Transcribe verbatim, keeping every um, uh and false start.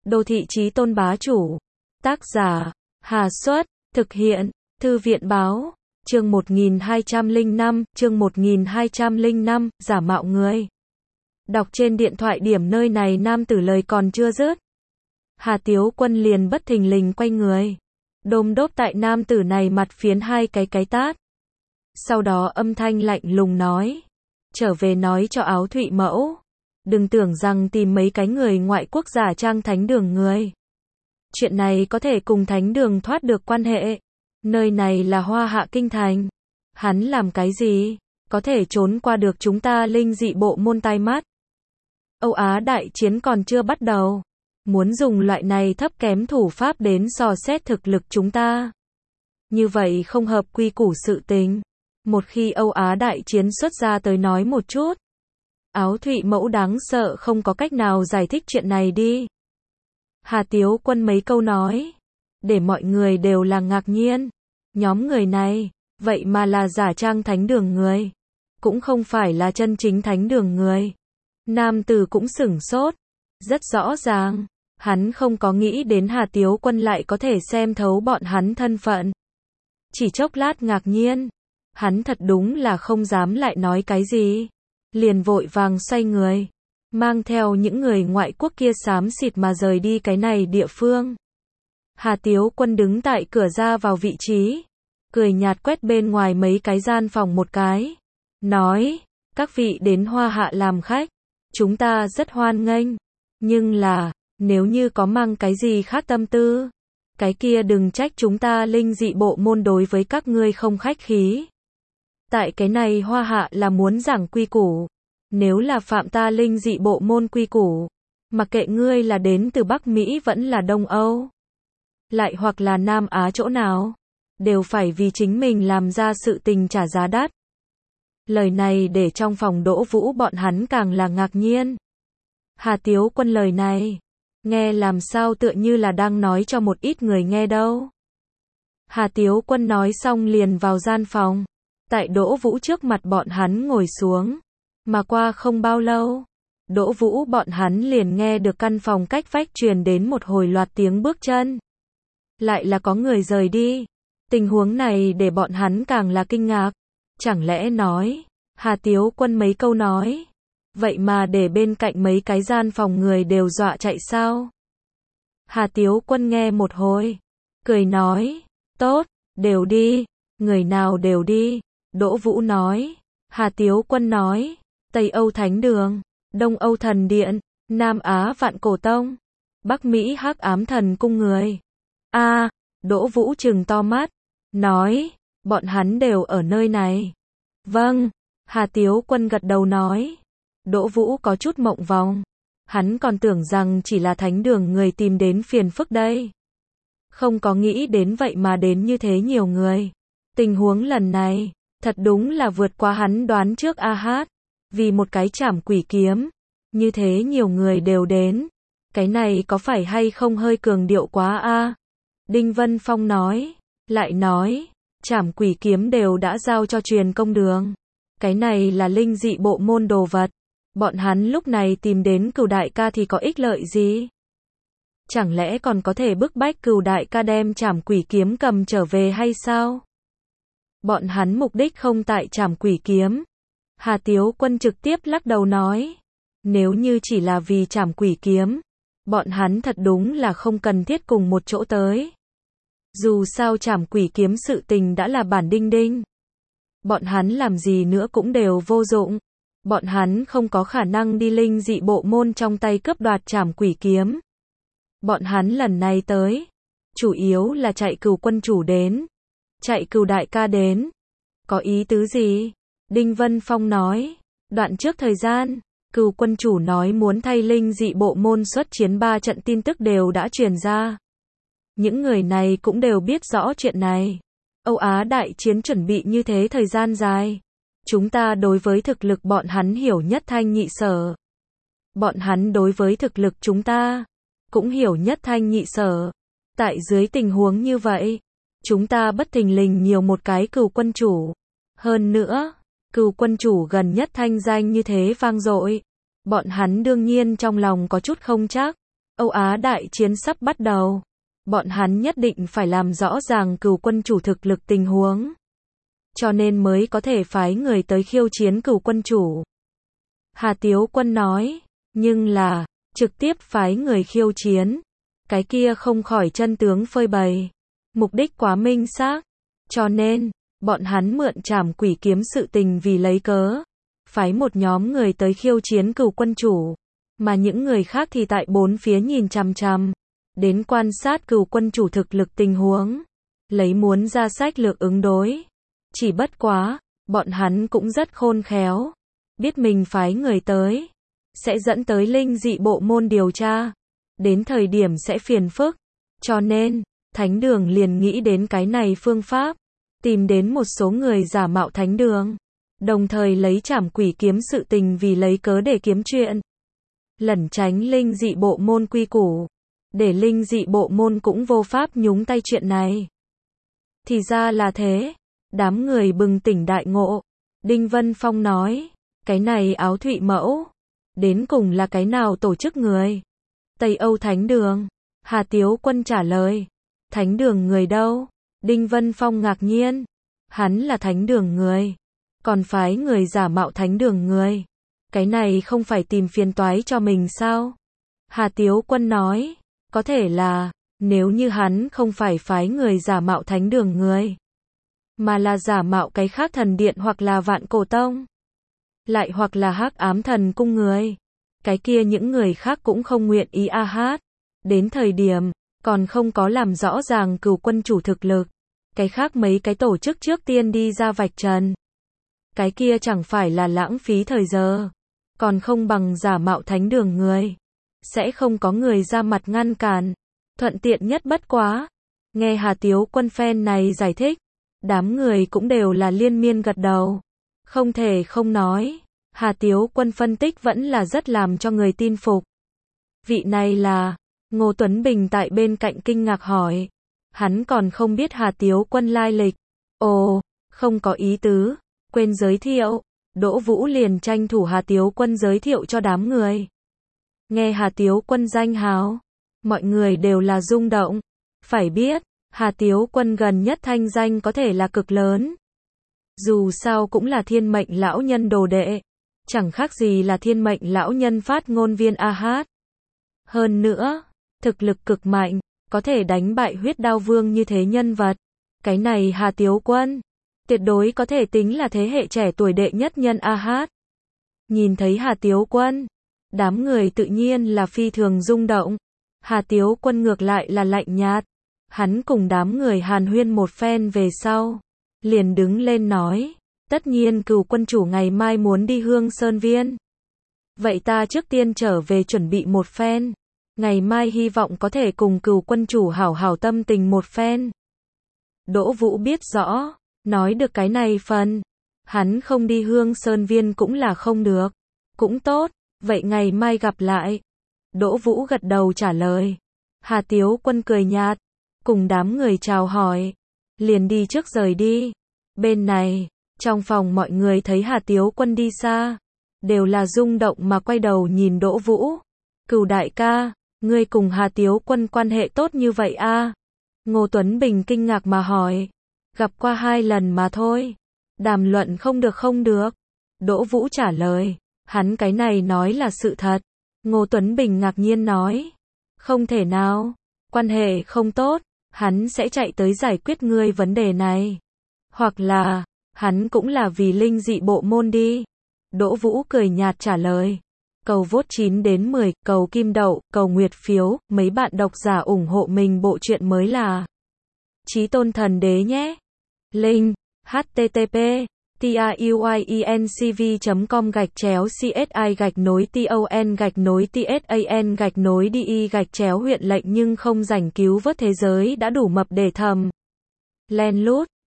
Đô thị chí tôn bá chủ. Tác giả, Hà Xuất, thực hiện, Thư viện báo, chương một nghìn hai trăm lẻ năm, chương một nghìn hai trăm lẻ năm, giả mạo người. Đọc trên điện thoại điểm nơi này nam tử lời còn chưa dứt. Hà Tiếu Quân liền bất thình lình quay người. Đôm đốp tại nam tử này mặt phiến hai cái cái tát. Sau đó âm thanh lạnh lùng nói. Trở về nói cho Áo Thụy Mẫu. Đừng tưởng rằng tìm mấy cái người ngoại quốc giả trang thánh đường người. Chuyện này có thể cùng thánh đường thoát được quan hệ. Nơi này là Hoa Hạ Kinh Thành. Hắn làm cái gì? Có thể trốn qua được chúng ta linh dị bộ môn tai mắt. Âu Á đại chiến còn chưa bắt đầu. Muốn dùng loại này thấp kém thủ pháp đến dò xét thực lực chúng ta. Như vậy không hợp quy củ sự tình. Một khi Âu Á đại chiến xuất ra tới nói một chút. Áo Thụy Mẫu đáng sợ không có cách nào giải thích chuyện này đi. Hà Tiếu Quân mấy câu nói. Để mọi người đều là ngạc nhiên. Nhóm người này, vậy mà là giả trang thánh đường người. Cũng không phải là chân chính thánh đường người. Nam tử cũng sửng sốt. Rất rõ ràng. Hắn không có nghĩ đến Hà Tiếu Quân lại có thể xem thấu bọn hắn thân phận. Chỉ chốc lát ngạc nhiên. Hắn thật đúng là không dám lại nói cái gì. Liền vội vàng xoay người. Mang theo những người ngoại quốc kia xám xịt mà rời đi cái này địa phương. Hà Tiếu Quân đứng tại cửa ra vào vị trí. Cười nhạt quét bên ngoài mấy cái gian phòng một cái. Nói, các vị đến Hoa Hạ làm khách. Chúng ta rất hoan nghênh. Nhưng là, nếu như có mang cái gì khác tâm tư. Cái kia đừng trách chúng ta linh dị bộ môn đối với các ngươi không khách khí. Tại cái này Hoa Hạ là muốn giảng quy củ. Nếu là phạm ta linh dị bộ môn quy củ. Mặc kệ ngươi là đến từ Bắc Mỹ vẫn là Đông Âu. Lại hoặc là Nam Á chỗ nào. Đều phải vì chính mình làm ra sự tình trả giá đắt. Lời này để trong phòng Đỗ Vũ bọn hắn càng là ngạc nhiên. Hà Tiếu Quân lời này. Nghe làm sao tựa như là đang nói cho một ít người nghe đâu. Hà Tiếu Quân nói xong liền vào gian phòng. Tại Đỗ Vũ trước mặt bọn hắn ngồi xuống. Mà qua không bao lâu. Đỗ Vũ bọn hắn liền nghe được căn phòng cách vách truyền đến một hồi loạt tiếng bước chân. Lại là có người rời đi. Tình huống này để bọn hắn càng là kinh ngạc. Chẳng lẽ nói. Hà Tiếu Quân mấy câu nói. Vậy mà để bên cạnh mấy cái gian phòng người đều dọa chạy sao? Hà Tiếu Quân nghe một hồi. Cười nói. Tốt, đều đi. Người nào đều đi. Đỗ Vũ nói. Hà Tiếu Quân nói. Tây Âu Thánh Đường. Đông Âu Thần Điện. Nam Á Vạn Cổ Tông. Bắc Mỹ Hắc Ám Thần Cung người. A, à, Đỗ Vũ trừng to mắt. Nói. Bọn hắn đều ở nơi này. Vâng. Hà Tiếu Quân gật đầu nói. Đỗ Vũ có chút mộng vòng. Hắn còn tưởng rằng chỉ là thánh đường người tìm đến phiền phức đây. Không có nghĩ đến vậy mà đến như thế nhiều người. Tình huống lần này, thật đúng là vượt qua hắn đoán trước a hát. Vì một cái trảm quỷ kiếm. Như thế nhiều người đều đến. Cái này có phải hay không hơi cường điệu quá a? Đinh Vân Phong nói. Lại nói, trảm quỷ kiếm đều đã giao cho truyền công đường. Cái này là linh dị bộ môn đồ vật. Bọn hắn lúc này tìm đến Cửu đại ca thì có ích lợi gì? Chẳng lẽ còn có thể bức bách Cửu đại ca đem trảm quỷ kiếm cầm trở về hay sao? Bọn hắn mục đích không tại trảm quỷ kiếm. Hà Tiếu Quân trực tiếp lắc đầu nói. Nếu như chỉ là vì trảm quỷ kiếm. Bọn hắn thật đúng là không cần thiết cùng một chỗ tới. Dù sao trảm quỷ kiếm sự tình đã là bản đinh đinh. Bọn hắn làm gì nữa cũng đều vô dụng. Bọn hắn không có khả năng đi linh dị bộ môn trong tay cướp đoạt trảm quỷ kiếm. Bọn hắn lần này tới. Chủ yếu là chạy Cửu quân chủ đến. Chạy Cửu đại ca đến. Có ý tứ gì? Đinh Vân Phong nói. Đoạn trước thời gian. Cửu quân chủ nói muốn thay linh dị bộ môn xuất chiến ba trận tin tức đều đã truyền ra. Những người này cũng đều biết rõ chuyện này. Âu Á đại chiến chuẩn bị như thế thời gian dài. Chúng ta đối với thực lực bọn hắn hiểu nhất thanh nhị sở. Bọn hắn đối với thực lực chúng ta cũng hiểu nhất thanh nhị sở. Tại dưới tình huống như vậy, chúng ta bất thình lình nhiều một cái Cửu quân chủ. Hơn nữa, Cửu quân chủ gần nhất thanh danh như thế vang dội. Bọn hắn đương nhiên trong lòng có chút không chắc. Âu Á đại chiến sắp bắt đầu. Bọn hắn nhất định phải làm rõ ràng Cửu quân chủ thực lực tình huống. Cho nên mới có thể phái người tới khiêu chiến Cửu quân chủ. Hà Tiếu Quân nói, nhưng là, trực tiếp phái người khiêu chiến. Cái kia không khỏi chân tướng phơi bày. Mục đích quá minh xác. Cho nên, bọn hắn mượn trảm quỷ kiếm sự tình vì lấy cớ. Phái một nhóm người tới khiêu chiến Cửu quân chủ. Mà những người khác thì tại bốn phía nhìn chằm chằm. Đến quan sát Cửu quân chủ thực lực tình huống. Lấy muốn ra sách lược ứng đối. Chỉ bất quá, bọn hắn cũng rất khôn khéo. Biết mình phái người tới. Sẽ dẫn tới linh dị bộ môn điều tra. Đến thời điểm sẽ phiền phức. Cho nên, Thánh đường liền nghĩ đến cái này phương pháp. Tìm đến một số người giả mạo Thánh đường. Đồng thời lấy trảm quỷ kiếm sự tình vì lấy cớ để kiếm chuyện. Lẩn tránh linh dị bộ môn quy củ. Để linh dị bộ môn cũng vô pháp nhúng tay chuyện này. Thì ra là thế. Đám người bừng tỉnh đại ngộ. Đinh Vân Phong nói. Cái này Áo Thụy Mẫu. Đến cùng là cái nào tổ chức người? Tây Âu Thánh đường. Hà Tiếu Quân trả lời. Thánh đường người đâu? Đinh Vân Phong ngạc nhiên. Hắn là Thánh đường người. Còn phái người giả mạo Thánh đường người. Cái này không phải tìm phiền toái cho mình sao? Hà Tiếu Quân nói. Có thể là, nếu như hắn không phải phái người giả mạo Thánh đường người. Mà là giả mạo cái khác thần điện hoặc là Vạn Cổ Tông. Lại hoặc là Hắc Ám Thần Cung người. Cái kia những người khác cũng không nguyện ý a hát. Đến thời điểm, còn không có làm rõ ràng Cửu quân chủ thực lực. Cái khác mấy cái tổ chức trước tiên đi ra vạch trần. Cái kia chẳng phải là lãng phí thời giờ. Còn không bằng giả mạo Thánh đường người. Sẽ không có người ra mặt ngăn cản. Thuận tiện nhất bất quá. Nghe Hà Tiếu Quân phen này giải thích. Đám người cũng đều là liên miên gật đầu. Không thể không nói. Hà Tiếu Quân phân tích vẫn là rất làm cho người tin phục. Vị này là... Ngô Tuấn Bình tại bên cạnh kinh ngạc hỏi. Hắn còn không biết Hà Tiếu Quân lai lịch. Ồ, không có ý tứ. Quên giới thiệu. Đỗ Vũ liền tranh thủ Hà Tiếu Quân giới thiệu cho đám người. Nghe Hà Tiếu Quân danh hào. Mọi người đều là rung động. Phải biết, Hà Tiếu Quân gần nhất thanh danh có thể là cực lớn. Dù sao cũng là thiên mệnh lão nhân đồ đệ. Chẳng khác gì là thiên mệnh lão nhân phát ngôn viên a hát. Hơn nữa, thực lực cực mạnh, có thể đánh bại huyết đao vương như thế nhân vật. Cái này Hà Tiếu Quân, tuyệt đối có thể tính là thế hệ trẻ tuổi đệ nhất nhân a hát. Nhìn thấy Hà Tiếu Quân, đám người tự nhiên là phi thường rung động. Hà Tiếu Quân ngược lại là lạnh nhạt. Hắn cùng đám người hàn huyên một phen về sau. Liền đứng lên nói. Tất nhiên Cửu quân chủ ngày mai muốn đi Hương Sơn Viên. Vậy ta trước tiên trở về chuẩn bị một phen. Ngày mai hy vọng có thể cùng Cửu quân chủ hảo hảo tâm tình một phen. Đỗ Vũ biết rõ. Nói được cái này phần. Hắn không đi Hương Sơn Viên cũng là không được. Cũng tốt. Vậy ngày mai gặp lại. Đỗ Vũ gật đầu trả lời. Hà Tiếu Quân cười nhạt. Cùng đám người chào hỏi. Liền đi trước rời đi. Bên này, trong phòng mọi người thấy Hà Tiếu Quân đi xa. Đều là rung động mà quay đầu nhìn Đỗ Vũ. Cửu đại ca, ngươi cùng Hà Tiếu Quân quan hệ tốt như vậy a? À? Ngô Tuấn Bình kinh ngạc mà hỏi. Gặp qua hai lần mà thôi. Đàm luận không được không được. Đỗ Vũ trả lời. Hắn cái này nói là sự thật. Ngô Tuấn Bình ngạc nhiên nói. Không thể nào. Quan hệ không tốt. Hắn sẽ chạy tới giải quyết ngươi vấn đề này. Hoặc là, hắn cũng là vì linh dị bộ môn đi. Đỗ Vũ cười nhạt trả lời. Cầu vote chín đến mười, cầu kim đậu, cầu nguyệt phiếu, mấy bạn độc giả ủng hộ mình bộ truyện mới là Chí Tôn Thần Đế nhé. Link http tuyencv chấm com gạch chéo csi gạch nối ton gạch nối tsan gạch nối đi gạch chéo huyện lệnh nhưng không rảnh cứu vớt thế giới đã đủ mập để thầm. Len lút